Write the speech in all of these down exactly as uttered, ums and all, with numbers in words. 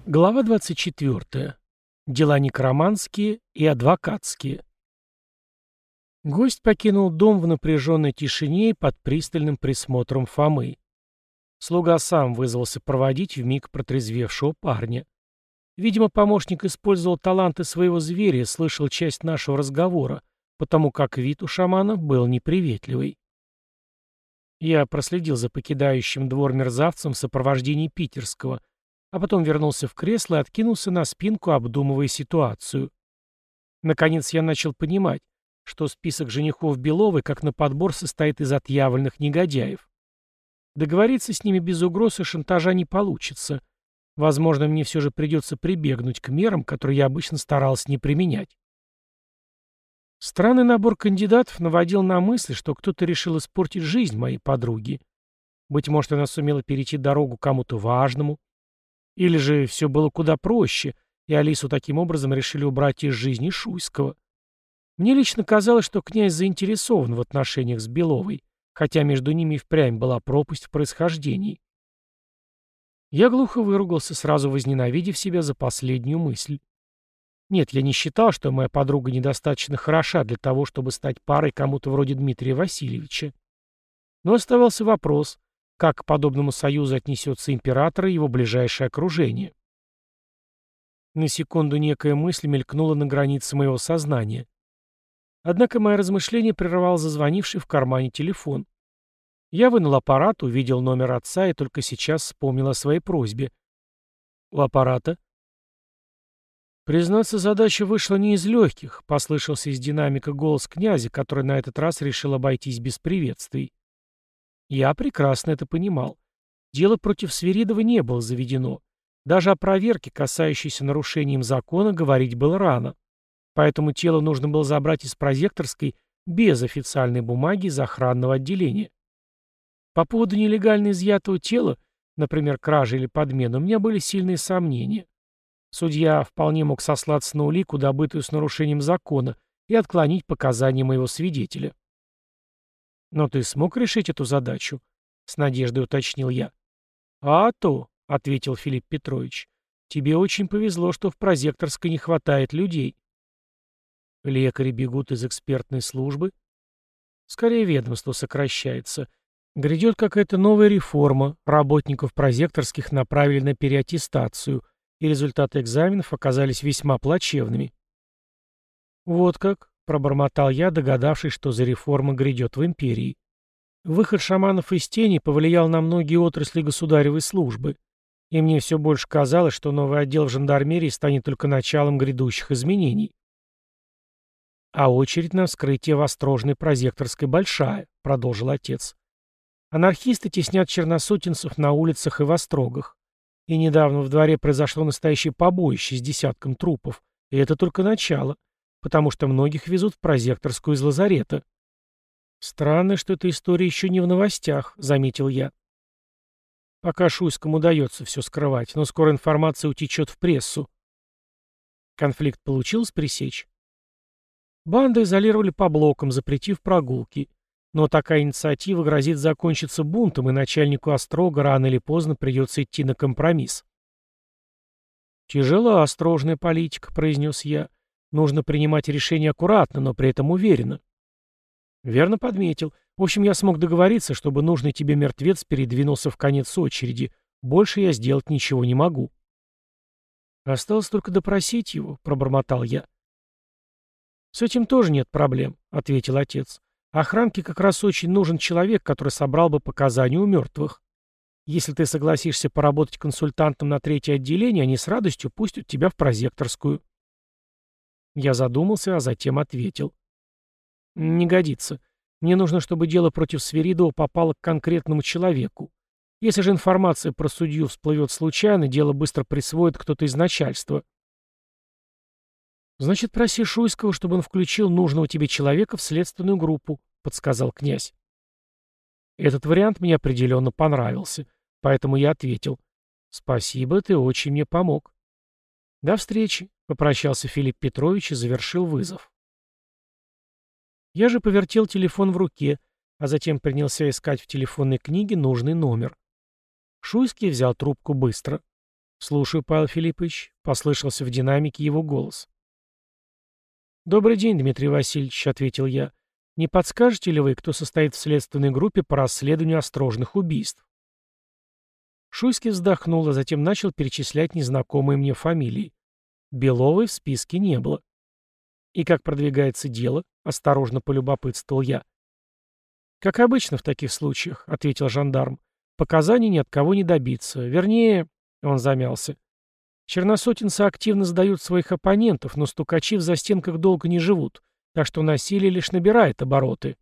Глава двадцать четвертая. Дела некроманские и адвокатские. Гость покинул дом в напряженной тишине и под пристальным присмотром Фомы. Слуга сам вызвался проводить вмиг протрезвевшего парня. Видимо, помощник использовал таланты своего зверя и слышал часть нашего разговора, потому как вид у шамана был неприветливый. Я проследил за покидающим двор мерзавцем в сопровождении питерского, а потом вернулся в кресло и откинулся на спинку, обдумывая ситуацию. Наконец я начал понимать, что список женихов Беловой как на подбор состоит из отъявленных негодяев. Договориться с ними без угроз и шантажа не получится. Возможно, мне все же придется прибегнуть к мерам, которые я обычно старался не применять. Странный набор кандидатов наводил на мысль, что кто-то решил испортить жизнь моей подруги. Быть может, она сумела перейти дорогу кому-то важному. Или же все было куда проще, и Алису таким образом решили убрать из жизни Шуйского. Мне лично казалось, что князь заинтересован в отношениях с Беловой, хотя между ними и впрямь была пропасть в происхождении. Я глухо выругался, сразу возненавидев себя за последнюю мысль. Нет, я не считал, что моя подруга недостаточно хороша для того, чтобы стать парой кому-то вроде Дмитрия Васильевича. Но оставался вопрос, как к подобному союзу отнесется император и его ближайшее окружение. На секунду некая мысль мелькнула на границе моего сознания. Однако мое размышление прервал зазвонивший в кармане телефон. Я вынул аппарат, увидел номер отца и только сейчас вспомнил о своей просьбе. У аппарата. Признаться, задача вышла не из легких, послышался из динамика голос князя, который на этот раз решил обойтись без приветствий. Я прекрасно это понимал. Дело против Свиридова не было заведено. Даже о проверке, касающейся нарушением закона, говорить было рано. Поэтому тело нужно было забрать из прозекторской без официальной бумаги из охранного отделения. По поводу нелегально изъятого тела, например, кражи или подмены, у меня были сильные сомнения. Судья вполне мог сослаться на улику, добытую с нарушением закона, и отклонить показания моего свидетеля. «Но ты смог решить эту задачу?» — с надеждой уточнил я. «А то», — ответил Филипп Петрович, — «тебе очень повезло, что в прозекторской не хватает людей». «Лекари бегут из экспертной службы?» «Скорее ведомство сокращается. Грядет какая-то новая реформа, работников прозекторских направили на переаттестацию, и результаты экзаменов оказались весьма плачевными». «Вот как», — пробормотал я, догадавшись, что за реформа грядет в империи. Выход шаманов из тени повлиял на многие отрасли государевой службы, и мне все больше казалось, что новый отдел в жандармерии станет только началом грядущих изменений. «А очередь на вскрытие в Острожной прозекторской большая», — продолжил отец. «Анархисты теснят черносотенцев на улицах и в острогах. И недавно в дворе произошло настоящее побоище с десятком трупов, и это только начало, потому что многих везут в прозекторскую из лазарета». «Странно, что эта история еще не в новостях», — заметил я. «Пока Шуйскому удается все скрывать, но скоро информация утечет в прессу». «Конфликт получилось пресечь?» Банды изолировали по блокам, запретив прогулки. Но такая инициатива грозит закончиться бунтом, и начальнику Острога рано или поздно придется идти на компромисс. «Тяжела осторожная политика», — произнес я. «Нужно принимать решения аккуратно, но при этом уверенно». «Верно подметил. В общем, я смог договориться, чтобы нужный тебе мертвец передвинулся в конец очереди. Больше я сделать ничего не могу». «Осталось только допросить его», — пробормотал я. «С этим тоже нет проблем», — ответил отец. «Охранке как раз очень нужен человек, который собрал бы показания у мертвых. Если ты согласишься поработать консультантом на третье отделение, они с радостью пустят тебя в прозекторскую». Я задумался, а затем ответил. «Не годится. Мне нужно, чтобы дело против Свиридова попало к конкретному человеку. Если же информация про судью всплывет случайно, дело быстро присвоит кто-то из начальства». «Значит, проси Шуйского, чтобы он включил нужного тебе человека в следственную группу», — подсказал князь. Этот вариант мне определенно понравился, поэтому я ответил: «Спасибо, ты очень мне помог». «До встречи», — попрощался Филипп Петрович и завершил вызов. Я же повертел телефон в руке, а затем принялся искать в телефонной книге нужный номер. Шуйский взял трубку быстро. «Слушаю, Павел Филиппович», — послышался в динамике его голос. «Добрый день, Дмитрий Васильевич», — ответил я. «Не подскажете ли вы, кто состоит в следственной группе по расследованию осторожных убийств?» Шуйский вздохнул, а затем начал перечислять незнакомые мне фамилии. Беловой в списке не было. «И как продвигается дело?» — осторожно полюбопытствовал я. «Как обычно в таких случаях», — ответил жандарм. «Показаний ни от кого не добиться. Вернее...» — он замялся. «Черносотенцы активно сдают своих оппонентов, но стукачи в застенках долго не живут, так что насилие лишь набирает обороты».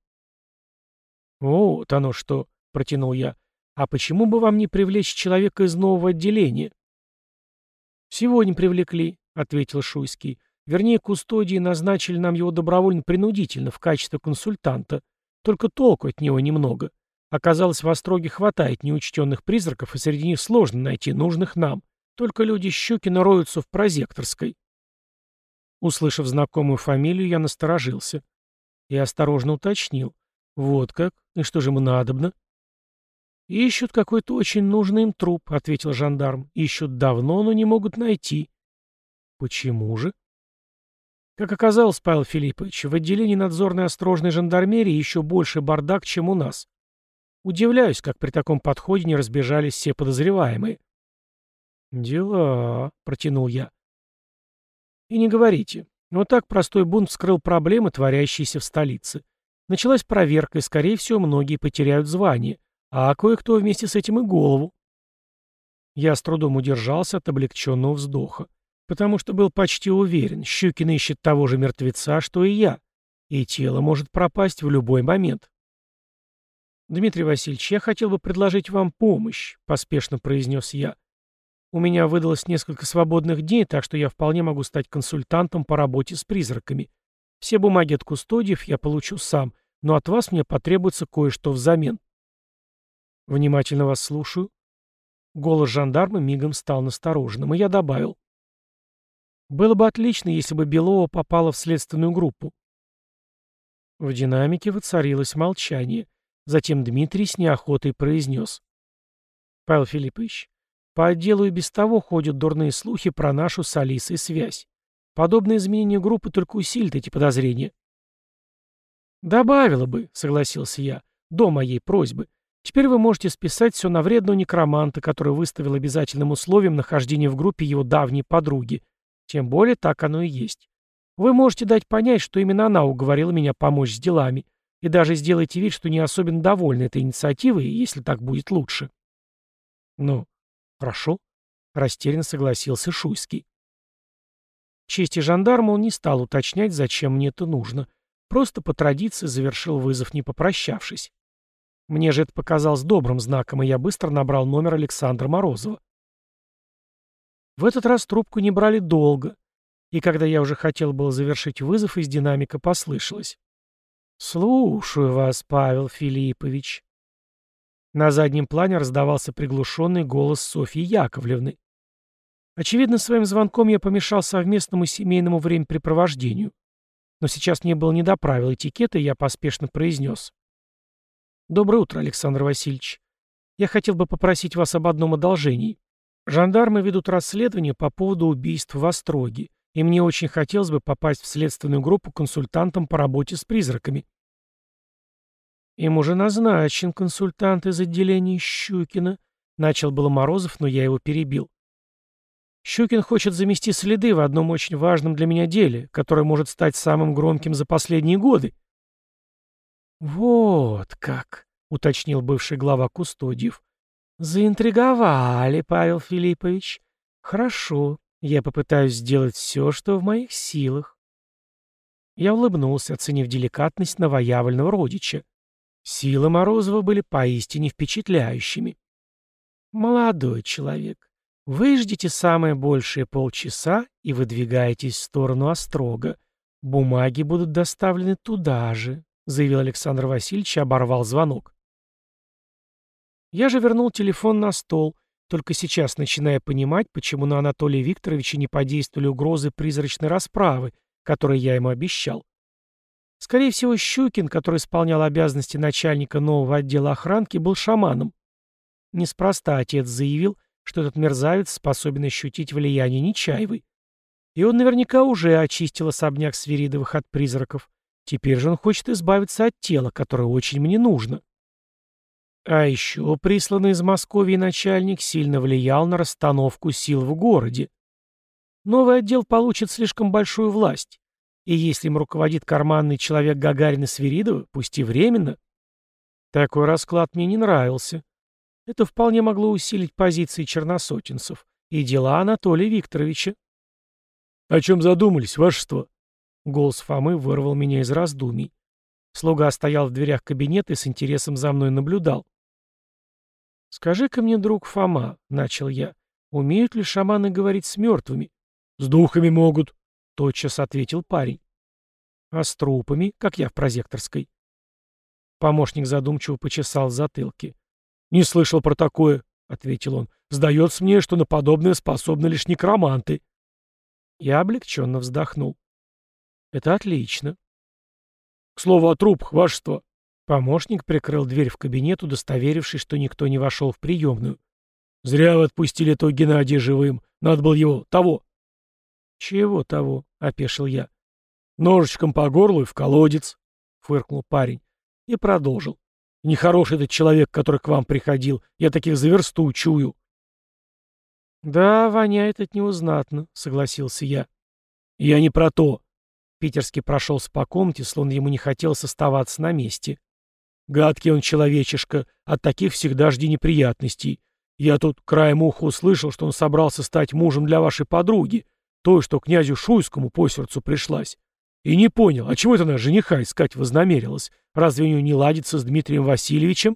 «Вот оно что», — протянул я. «А почему бы вам не привлечь человека из нового отделения?» «Сегодня привлекли», — ответил Шуйский. «Вернее, кустодии назначили нам его добровольно-принудительно в качестве консультанта. Только толку от него немного. Оказалось, в Остроге хватает неучтенных призраков, и среди них сложно найти нужных нам. Только люди Щукина роются в прозекторской». Услышав знакомую фамилию, я насторожился. И осторожно уточнил. «Вот как? И что же ему надобно?» «Ищут какой-то очень нужный им труп», — ответил жандарм. «Ищут давно, но не могут найти». «Почему же?» Как оказалось, Павел Филиппович, в отделении надзорной осторожной жандармерии еще больше бардак, чем у нас. Удивляюсь, как при таком подходе не разбежались все подозреваемые. «Дела», — протянул я. «И не говорите. Вот так простой бунт вскрыл проблемы, творящиеся в столице. Началась проверка, и, скорее всего, многие потеряют звание, а кое-кто вместе с этим и голову». Я с трудом удержался от облегченного вздоха, потому что был почти уверен, Щукин ищет того же мертвеца, что и я, и тело может пропасть в любой момент. «Дмитрий Васильевич, я хотел бы предложить вам помощь», — поспешно произнес я. «У меня выдалось несколько свободных дней, так что я вполне могу стать консультантом по работе с призраками. Все бумаги от кустодиев я получу сам, но от вас мне потребуется кое-что взамен». «Внимательно вас слушаю». Голос жандарма мигом стал настороженным, и я добавил. «Было бы отлично, если бы Белова попала в следственную группу». В динамике воцарилось молчание. Затем Дмитрий с неохотой произнес. «Павел Филиппович, по отделу и без того ходят дурные слухи про нашу с Алисой связь. Подобное изменение группы только усилит эти подозрения». «Добавило бы», — согласился я, — «до моей просьбы. Теперь вы можете списать все на вредного некроманта, который выставил обязательным условием нахождения в группе его давней подруги. Тем более так оно и есть. Вы можете дать понять, что именно она уговорила меня помочь с делами, и даже сделайте вид, что не особенно довольны этой инициативой, если так будет лучше». «Ну, хорошо», — растерянно согласился Шуйский. В чести жандарма он не стал уточнять, зачем мне это нужно. Просто по традиции завершил вызов, не попрощавшись. Мне же это показалось добрым знаком, и я быстро набрал номер Александра Морозова. В этот раз трубку не брали долго, и когда я уже хотел было завершить вызов, из динамика послышалось. «Слушаю вас, Павел Филиппович». На заднем плане раздавался приглушенный голос Софьи Яковлевны. Очевидно, своим звонком я помешал совместному семейному времяпрепровождению. Но сейчас мне было не до правил этикета, и я поспешно произнес. «Доброе утро, Александр Васильевич. Я хотел бы попросить вас об одном одолжении. Жандармы ведут расследование по поводу убийств в Остроге, и мне очень хотелось бы попасть в следственную группу консультантом по работе с призраками». «Им уже назначен консультант из отделения Щукина», — начал было Морозов, но я его перебил. «Щукин хочет замести следы в одном очень важном для меня деле, которое может стать самым громким за последние годы». «Вот как», — уточнил бывший глава кустодиев. «Заинтриговали, Павел Филиппович. Хорошо, я попытаюсь сделать все, что в моих силах». Я улыбнулся, оценив деликатность новоявленного родича. Силы Морозова были поистине впечатляющими. «Молодой человек, вы ждите самое большее полчаса и выдвигаетесь в сторону Острога. Бумаги будут доставлены туда же», — заявил Александр Васильевич и оборвал звонок. Я же вернул телефон на стол, только сейчас начиная понимать, почему на Анатолия Викторовича не подействовали угрозы призрачной расправы, которые я ему обещал. Скорее всего, Щукин, который исполнял обязанности начальника нового отдела охранки, был шаманом. Неспроста отец заявил, что этот мерзавец способен ощутить влияние Нечаевой. И он наверняка уже очистил особняк Свиридовых от призраков. Теперь же он хочет избавиться от тела, которое очень мне нужно. А еще присланный из Москвы начальник сильно влиял на расстановку сил в городе. Новый отдел получит слишком большую власть. И если им руководит карманный человек Гагарина Свиридова, пусть и временно, такой расклад мне не нравился. Это вполне могло усилить позиции черносотенцев и дела Анатолия Викторовича. — О чем задумались, вашество? Голос Фомы вырвал меня из раздумий. Слуга стоял в дверях кабинета и с интересом за мной наблюдал. — Скажи-ка мне, друг Фома, — начал я, — умеют ли шаманы говорить с мертвыми? — С духами могут, — тотчас ответил парень. — А с трупами, как я в прозекторской? Помощник задумчиво почесал в затылке. — Не слышал про такое, — ответил он. — Сдается мне, что на подобное способны лишь некроманты. Я облегченно вздохнул. — Это отлично. — К слову о трупах, вашество. Помощник прикрыл дверь в кабинет, удостоверившись, что никто не вошел в приемную. — Зря вы отпустили этого Геннадия живым. Надо было его того. — Чего того? — опешил я. — Ножичком по горлу и в колодец, — фыркнул парень. И продолжил. — Нехороший этот человек, который к вам приходил. Я таких за версту чую. — Да, воняет от него знатно, — согласился я. — Я не про то. Питерский прошелся по комнате, словно ему не хотелось оставаться на месте. Гадкий он человечишка, от таких всегда жди неприятностей. Я тут краем уха услышал, что он собрался стать мужем для вашей подруги, той, что князю Шуйскому по сердцу пришлась. И не понял, а чего это она жениха искать вознамерилась? Разве у нее не ладится с Дмитрием Васильевичем?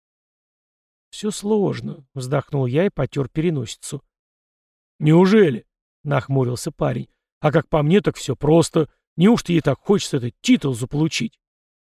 Все сложно, вздохнул я и потер переносицу. Неужели? Нахмурился парень. А как по мне, так все просто. Неужто ей так хочется этот титул заполучить?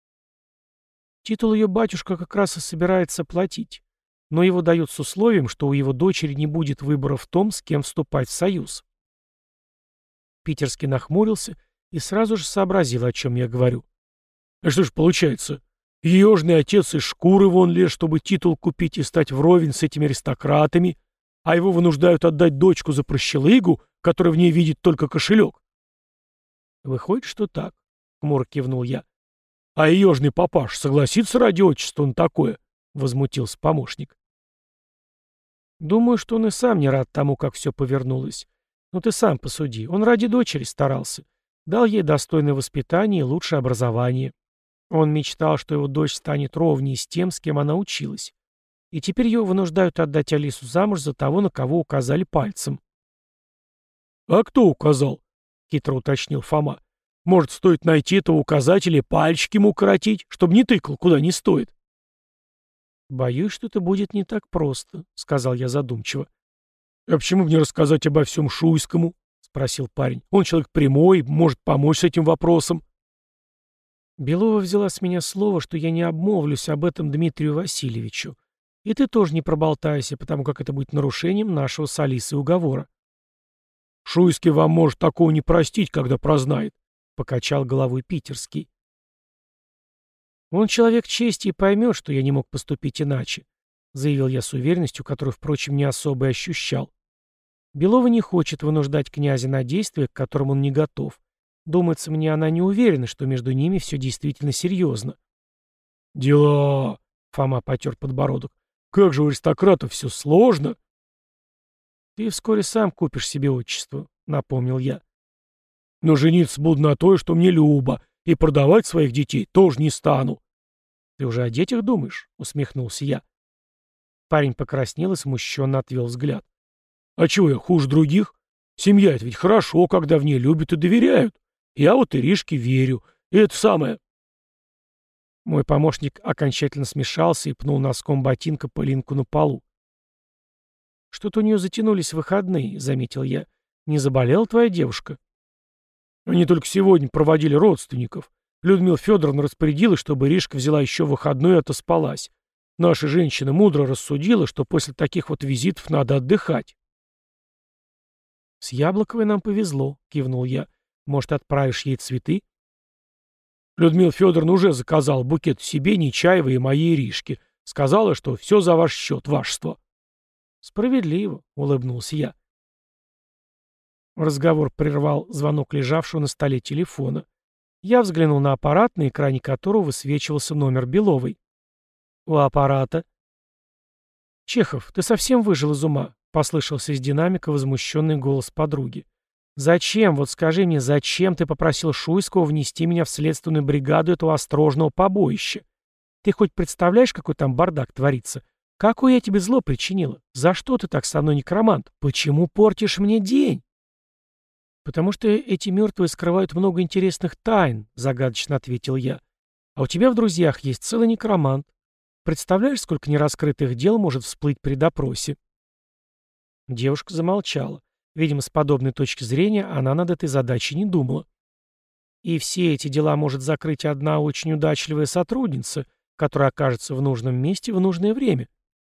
Титул ее батюшка как раз и собирается платить, но его дают с условием, что у его дочери не будет выбора в том, с кем вступать в союз. Питерский нахмурился и сразу же сообразил, о чем я говорю. А что ж получается? Ежный отец из шкуры вон лез, чтобы титул купить и стать вровень с этими аристократами, а его вынуждают отдать дочку за прощелыгу, которая в ней видит только кошелек. Выходит, что так, — хмуро кивнул я. — А ежный папаш согласится ради отчества на такое? — возмутился помощник. Думаю, что он и сам не рад тому, как все повернулось. Но ты сам посуди, он ради дочери старался. Дал ей достойное воспитание и лучшее образование. Он мечтал, что его дочь станет ровней с тем, с кем она училась. И теперь ее вынуждают отдать Алису замуж за того, на кого указали пальцем. — А кто указал? — хитро уточнил Фома. — Может, стоит найти этого указателя и пальчики ему укоротить, чтобы не тыкал, куда не стоит? — Боюсь, что это будет не так просто, — сказал я задумчиво. — А почему бы не рассказать обо всем Шуйскому? — спросил парень. — Он человек прямой, может помочь с этим вопросом. Белова взяла с меня слово, что я не обмолвлюсь об этом Дмитрию Васильевичу. И ты тоже не проболтайся, потому как это будет нарушением нашего с Алисой уговора. — Шуйский вам может такого не простить, когда прознает, — покачал головой Питерский. Он человек чести и поймет, что я не мог поступить иначе, — заявил я с уверенностью, которую, впрочем, не особо и ощущал. Белова не хочет вынуждать князя на действия, к которым он не готов. Думается мне, она не уверена, что между ними все действительно серьезно. — Дела! — Фома потер подбородок. — Как же у аристократов все сложно! — Ты вскоре сам купишь себе отчество, — напомнил я. — Но жениться буду на той, что мне любо, и продавать своих детей тоже не стану. — Ты уже о детях думаешь? — усмехнулся я. Парень покраснел и смущенно отвел взгляд. — А чего я хуже других? Семья — это ведь хорошо, когда в ней любят и доверяют. Я вот Иришке верю. И это самое... Мой помощник окончательно смешался и пнул носком ботинка пылинку на полу. «Что-то у нее затянулись выходные», — заметил я. «Не заболела твоя девушка?» «Они только сегодня проводили родственников. Людмила Федоровна распорядилась, чтобы Иришка взяла еще выходной и отоспалась. Наша женщина мудро рассудила, что после таких вот визитов надо отдыхать». «С Яблоковой нам повезло», — кивнул я. «Может, отправишь ей цветы?» Людмила Федоровна уже заказала букет себе, Нечаевой и моей Иришке. Сказала, что все за ваш счет, вашество. Справедливо, улыбнулся я. Разговор прервал звонок лежавшего на столе телефона. Я взглянул на аппарат, на экране которого высвечивался номер Беловой. У аппарата. «Чехов, ты совсем выжил из ума?» — послышался из динамика возмущенный голос подруги. «Зачем, вот скажи мне, зачем ты попросил Шуйского внести меня в следственную бригаду этого острожного побоища? Ты хоть представляешь, какой там бардак творится? Какое я тебе зло причинила? За что ты так со мной, некромант? Почему портишь мне день?» «Потому что эти мертвые скрывают много интересных тайн», — загадочно ответил я. «А у тебя в друзьях есть целый некромант. Представляешь, сколько нераскрытых дел может всплыть при допросе?» Девушка замолчала. Видимо, с подобной точки зрения она над этой задачей не думала. «И все эти дела может закрыть одна очень удачливая сотрудница, которая окажется в нужном месте в нужное время».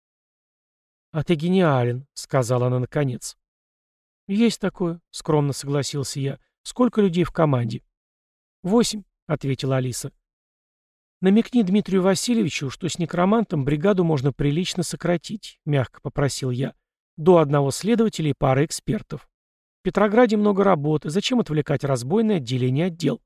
«А ты гениален», — сказала она наконец. «Есть такое», — скромно согласился я. «Сколько людей в команде?» «Восемь», — ответила Алиса. «Намекни Дмитрию Васильевичу, что с некромантом бригаду можно прилично сократить», — мягко попросил я. «До одного следователя и пары экспертов. В Петрограде много работы, зачем отвлекать разбойное отделение отдел?»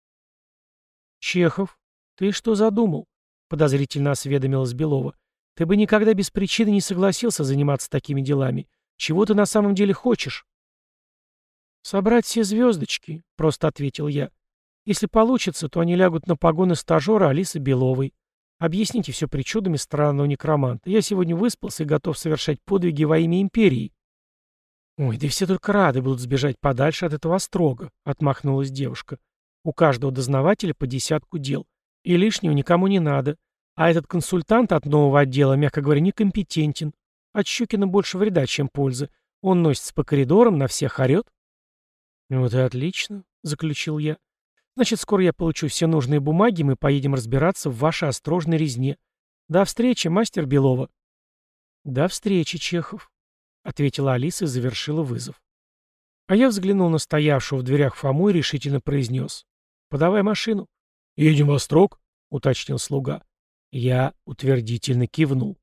«Чехов, ты что задумал?» — подозрительно осведомилась Белова. «Ты бы никогда без причины не согласился заниматься такими делами. Чего ты на самом деле хочешь?» «Собрать все звездочки», — просто ответил я. «Если получится, то они лягут на погоны стажера Алисы Беловой. Объясните все причудами странного некроманта. Я сегодня выспался и готов совершать подвиги во имя империи». «Ой, да все только рады будут сбежать подальше от этого острога», — отмахнулась девушка. «У каждого дознавателя по десятку дел. И лишнего никому не надо. А этот консультант от нового отдела, мягко говоря, некомпетентен. От Щукина больше вреда, чем пользы. Он носится по коридорам, на всех орет». «Вот и отлично», — заключил я. «Значит, скоро я получу все нужные бумаги, и мы поедем разбираться в вашей острожной резне. До встречи, мастер Белова». «До встречи, Чехов», — ответила Алиса и завершила вызов. А я взглянул на стоявшего в дверях Фому и решительно произнес: «Подавай машину». «Едем в Острог», — уточнил слуга. Я утвердительно кивнул.